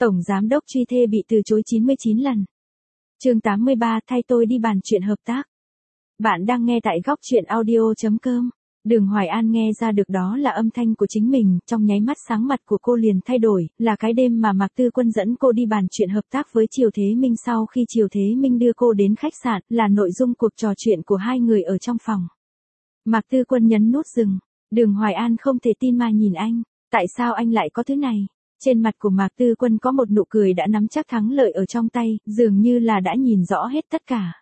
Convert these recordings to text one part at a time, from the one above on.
Tổng giám đốc truy thê bị từ chối 99 lần. Chương 83 thay tôi đi bàn chuyện hợp tác. Bạn đang nghe tại góc chuyện audio.com. Đường Hoài An nghe ra được đó là âm thanh của chính mình, trong nháy mắt sáng mặt của cô liền thay đổi, là cái đêm mà Mạc Tư Quân dẫn cô đi bàn chuyện hợp tác với Triều Thế Minh sau khi Triều Thế Minh đưa cô đến khách sạn, là nội dung cuộc trò chuyện của hai người ở trong phòng. Mạc Tư Quân nhấn nút dừng, Đường Hoài An không thể tin mà nhìn anh, tại sao anh lại có thứ này? Trên mặt của Mạc Tư Quân có một nụ cười đã nắm chắc thắng lợi ở trong tay, dường như là đã nhìn rõ hết tất cả.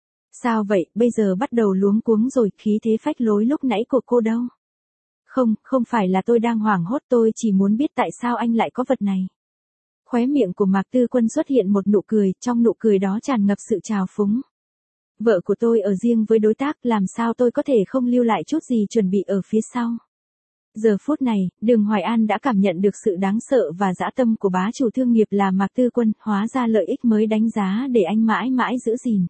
Sao vậy, bây giờ bắt đầu luống cuống rồi, khí thế phách lối lúc nãy của cô đâu? Không phải là tôi đang hoảng hốt, tôi chỉ muốn biết tại sao anh lại có vật này. Khóe miệng của Mạc Tư Quân xuất hiện một nụ cười, trong nụ cười đó tràn ngập sự trào phúng. Vợ của tôi ở riêng với đối tác, làm sao tôi có thể không lưu lại chút gì chuẩn bị ở phía sau. Giờ phút này, Đường Hoài An đã cảm nhận được sự đáng sợ và dã tâm của bá chủ thương nghiệp là Mạc Tư Quân, hóa ra lợi ích mới đánh giá để anh mãi mãi giữ gìn.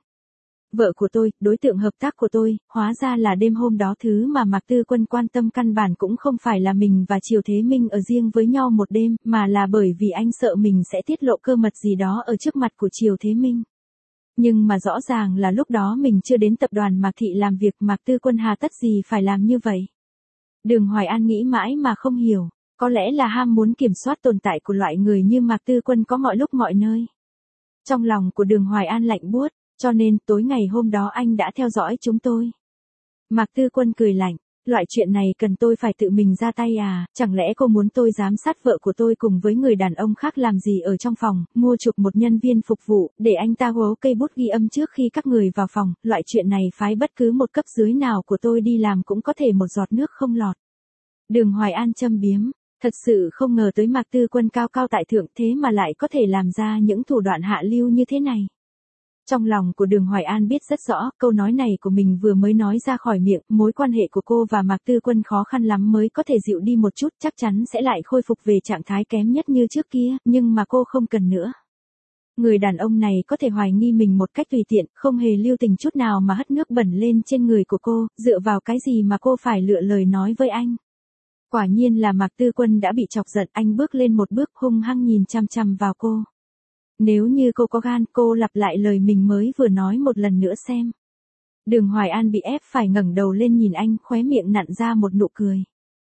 Vợ của tôi, đối tượng hợp tác của tôi, hóa ra là đêm hôm đó thứ mà Mạc Tư Quân quan tâm căn bản cũng không phải là mình và Triều Thế Minh ở riêng với nhau một đêm, mà là bởi vì anh sợ mình sẽ tiết lộ cơ mật gì đó ở trước mặt của Triều Thế Minh. Nhưng mà rõ ràng là lúc đó mình chưa đến tập đoàn Mạc Thị làm việc, Mạc Tư Quân hà tất gì phải làm như vậy. Đường Hoài An nghĩ mãi mà không hiểu, có lẽ là ham muốn kiểm soát tồn tại của loại người như Mạc Tư Quân có mọi lúc mọi nơi. Trong lòng của Đường Hoài An lạnh buốt, cho nên tối ngày hôm đó anh đã theo dõi chúng tôi. Mạc Tư Quân cười lạnh, loại chuyện này cần tôi phải tự mình ra tay à, chẳng lẽ cô muốn tôi giám sát vợ của tôi cùng với người đàn ông khác làm gì ở trong phòng, mua chuộc một nhân viên phục vụ, để anh ta hố cây bút ghi âm trước khi các người vào phòng, loại chuyện này phái bất cứ một cấp dưới nào của tôi đi làm cũng có thể một giọt nước không lọt. Đường Hoài An châm biếm, thật sự không ngờ tới Mạc Tư Quân cao cao tại thượng thế mà lại có thể làm ra những thủ đoạn hạ lưu như thế này. Trong lòng của Đường Hoài An biết rất rõ, câu nói này của mình vừa mới nói ra khỏi miệng, mối quan hệ của cô và Mạc Tư Quân khó khăn lắm mới có thể dịu đi một chút, chắc chắn sẽ lại khôi phục về trạng thái kém nhất như trước kia, nhưng mà cô không cần nữa. Người đàn ông này có thể hoài nghi mình một cách tùy tiện, không hề lưu tình chút nào mà hất nước bẩn lên trên người của cô, dựa vào cái gì mà cô phải lựa lời nói với anh. Quả nhiên là Mạc Tư Quân đã bị chọc giận, anh bước lên một bước hung hăng nhìn chằm chằm vào cô. Nếu như cô có gan, cô lặp lại lời mình mới vừa nói một lần nữa xem. Đường Hoài An bị ép phải ngẩng đầu lên nhìn anh, khóe miệng nặn ra một nụ cười.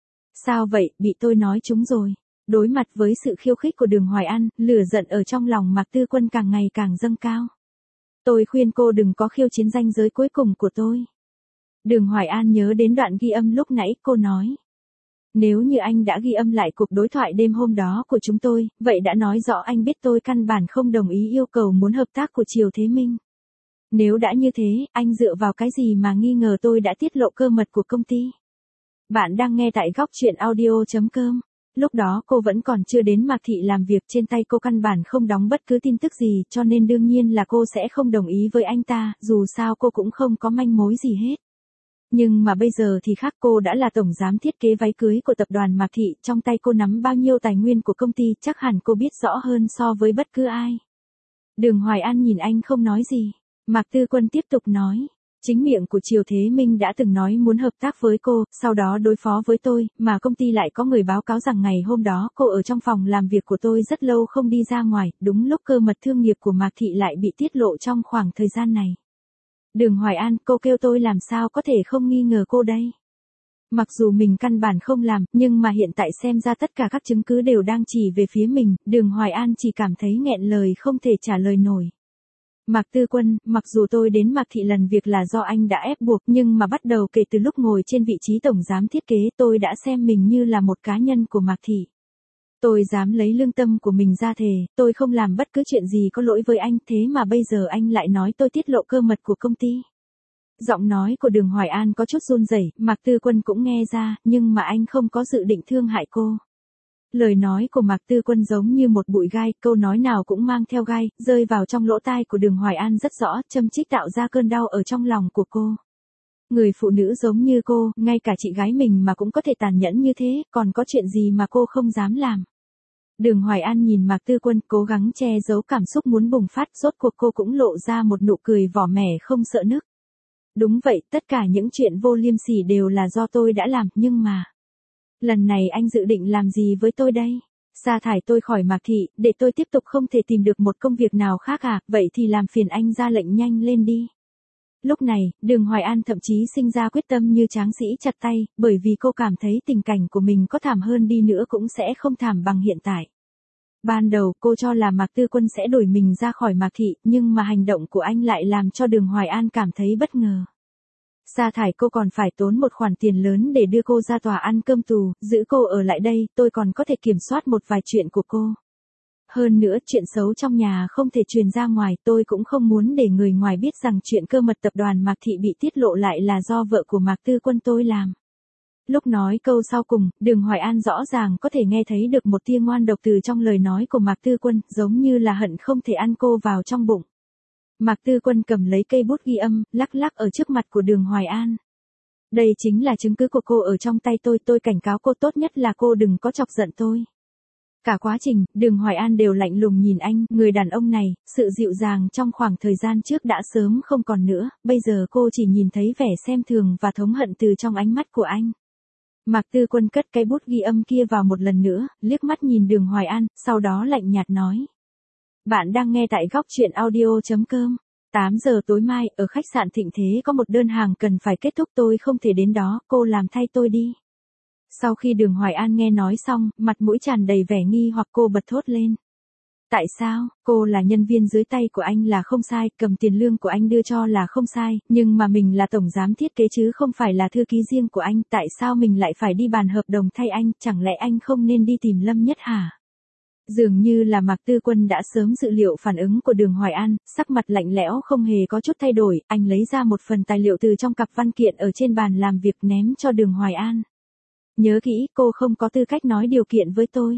Sao vậy, bị tôi nói trúng rồi. Đối mặt với sự khiêu khích của Đường Hoài An, lửa giận ở trong lòng Mạc Tư Quân càng ngày càng dâng cao. Tôi khuyên cô đừng có khiêu chiến ranh giới cuối cùng của tôi. Đường Hoài An nhớ đến đoạn ghi âm lúc nãy, cô nói. Nếu như anh đã ghi âm lại cuộc đối thoại đêm hôm đó của chúng tôi, vậy đã nói rõ anh biết tôi căn bản không đồng ý yêu cầu muốn hợp tác của Triều Thế Minh. Nếu đã như thế, anh dựa vào cái gì mà nghi ngờ tôi đã tiết lộ cơ mật của công ty? Bạn đang nghe tại góc chuyện audio.com. Lúc đó cô vẫn còn chưa đến Mạc Thị làm việc, trên tay cô căn bản không đóng bất cứ tin tức gì, cho nên đương nhiên là cô sẽ không đồng ý với anh ta, dù sao cô cũng không có manh mối gì hết. Nhưng mà bây giờ thì khác, cô đã là tổng giám thiết kế váy cưới của tập đoàn Mạc Thị, trong tay cô nắm bao nhiêu tài nguyên của công ty, chắc hẳn cô biết rõ hơn so với bất cứ ai. Đường Hoài An nhìn anh không nói gì. Mạc Tư Quân tiếp tục nói. Chính miệng của Triều Thế Minh đã từng nói muốn hợp tác với cô, sau đó đối phó với tôi, mà công ty lại có người báo cáo rằng ngày hôm đó cô ở trong phòng làm việc của tôi rất lâu không đi ra ngoài, đúng lúc cơ mật thương nghiệp của Mạc Thị lại bị tiết lộ trong khoảng thời gian này. Đường Hoài An, cô kêu tôi làm sao có thể không nghi ngờ cô đây. Mặc dù mình căn bản không làm, nhưng mà hiện tại xem ra tất cả các chứng cứ đều đang chỉ về phía mình, Đường Hoài An chỉ cảm thấy nghẹn lời không thể trả lời nổi. Mạc Tư Quân, mặc dù tôi đến Mạc Thị lần việc là do anh đã ép buộc, nhưng mà bắt đầu kể từ lúc ngồi trên vị trí tổng giám thiết kế, tôi đã xem mình như là một cá nhân của Mạc Thị. Tôi dám lấy lương tâm của mình ra thề, tôi không làm bất cứ chuyện gì có lỗi với anh, thế mà bây giờ anh lại nói tôi tiết lộ cơ mật của công ty. Giọng nói của Đường Hoài An có chút run rẩy, Mạc Tư Quân cũng nghe ra, nhưng mà anh không có dự định thương hại cô. Lời nói của Mạc Tư Quân giống như một bụi gai, câu nói nào cũng mang theo gai, rơi vào trong lỗ tai của Đường Hoài An rất rõ, châm chích tạo ra cơn đau ở trong lòng của cô. Người phụ nữ giống như cô, ngay cả chị gái mình mà cũng có thể tàn nhẫn như thế, còn có chuyện gì mà cô không dám làm. Đường Hoài An nhìn Mạc Tư Quân cố gắng che giấu cảm xúc muốn bùng phát, rốt cuộc cô cũng lộ ra một nụ cười vỏ mẻ không sợ nức. Đúng vậy, tất cả những chuyện vô liêm sỉ đều là do tôi đã làm, nhưng mà... Lần này anh dự định làm gì với tôi đây? Sa thải tôi khỏi Mạc Thị, để tôi tiếp tục không thể tìm được một công việc nào khác à, vậy thì làm phiền anh ra lệnh nhanh lên đi. Lúc này, Đường Hoài An thậm chí sinh ra quyết tâm như tráng sĩ chặt tay, bởi vì cô cảm thấy tình cảnh của mình có thảm hơn đi nữa cũng sẽ không thảm bằng hiện tại. Ban đầu cô cho là Mạc Tư Quân sẽ đuổi mình ra khỏi Mạc Thị, nhưng mà hành động của anh lại làm cho Đường Hoài An cảm thấy bất ngờ. Sa thải cô còn phải tốn một khoản tiền lớn để đưa cô ra tòa ăn cơm tù, giữ cô ở lại đây, tôi còn có thể kiểm soát một vài chuyện của cô. Hơn nữa, chuyện xấu trong nhà không thể truyền ra ngoài, tôi cũng không muốn để người ngoài biết rằng chuyện cơ mật tập đoàn Mạc Thị bị tiết lộ lại là do vợ của Mạc Tư Quân tôi làm. Lúc nói câu sau cùng, Đường Hoài An rõ ràng có thể nghe thấy được một tia ngoan độc từ trong lời nói của Mạc Tư Quân, giống như là hận không thể ăn cô vào trong bụng. Mạc Tư Quân cầm lấy cây bút ghi âm, lắc lắc ở trước mặt của Đường Hoài An. Đây chính là chứng cứ của cô ở trong tay tôi cảnh cáo cô tốt nhất là cô đừng có chọc giận tôi. Cả quá trình, Đường Hoài An đều lạnh lùng nhìn anh, người đàn ông này, sự dịu dàng trong khoảng thời gian trước đã sớm không còn nữa, bây giờ cô chỉ nhìn thấy vẻ xem thường và thống hận từ trong ánh mắt của anh. Mạc Tư Quân cất cái bút ghi âm kia vào một lần nữa, liếc mắt nhìn Đường Hoài An, sau đó lạnh nhạt nói. Bạn đang nghe tại góc truyện audio.com. 8 giờ tối mai, ở khách sạn Thịnh Thế có một đơn hàng cần phải kết thúc, tôi không thể đến đó, cô làm thay tôi đi. Sau khi Đường Hoài An nghe nói xong, mặt mũi tràn đầy vẻ nghi hoặc, cô bật thốt lên. Tại sao, cô là nhân viên dưới tay của anh là không sai, cầm tiền lương của anh đưa cho là không sai, nhưng mà mình là tổng giám thiết kế chứ không phải là thư ký riêng của anh, tại sao mình lại phải đi bàn hợp đồng thay anh, chẳng lẽ anh không nên đi tìm Lâm Nhất hả? Dường như là Mạc Tư Quân đã sớm dự liệu phản ứng của Đường Hoài An, sắc mặt lạnh lẽo không hề có chút thay đổi, anh lấy ra một phần tài liệu từ trong cặp văn kiện ở trên bàn làm việc ném cho Đường Hoài An. Nhớ kỹ, cô không có tư cách nói điều kiện với tôi.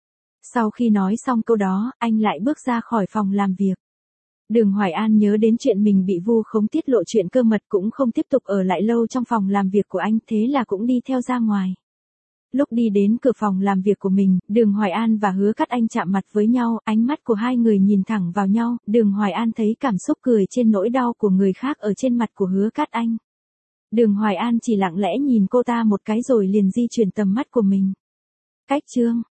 Sau khi nói xong câu đó, anh lại bước ra khỏi phòng làm việc. Đường Hoài An nhớ đến chuyện mình bị vu khống tiết lộ chuyện cơ mật cũng không tiếp tục ở lại lâu trong phòng làm việc của anh, thế là cũng đi theo ra ngoài. Lúc đi đến cửa phòng làm việc của mình, Đường Hoài An và Hứa Cát Anh chạm mặt với nhau, ánh mắt của hai người nhìn thẳng vào nhau, Đường Hoài An thấy cảm xúc cười trên nỗi đau của người khác ở trên mặt của Hứa Cát Anh. Đường Hoài An chỉ lặng lẽ nhìn cô ta một cái rồi liền di chuyển tầm mắt của mình. Cách chương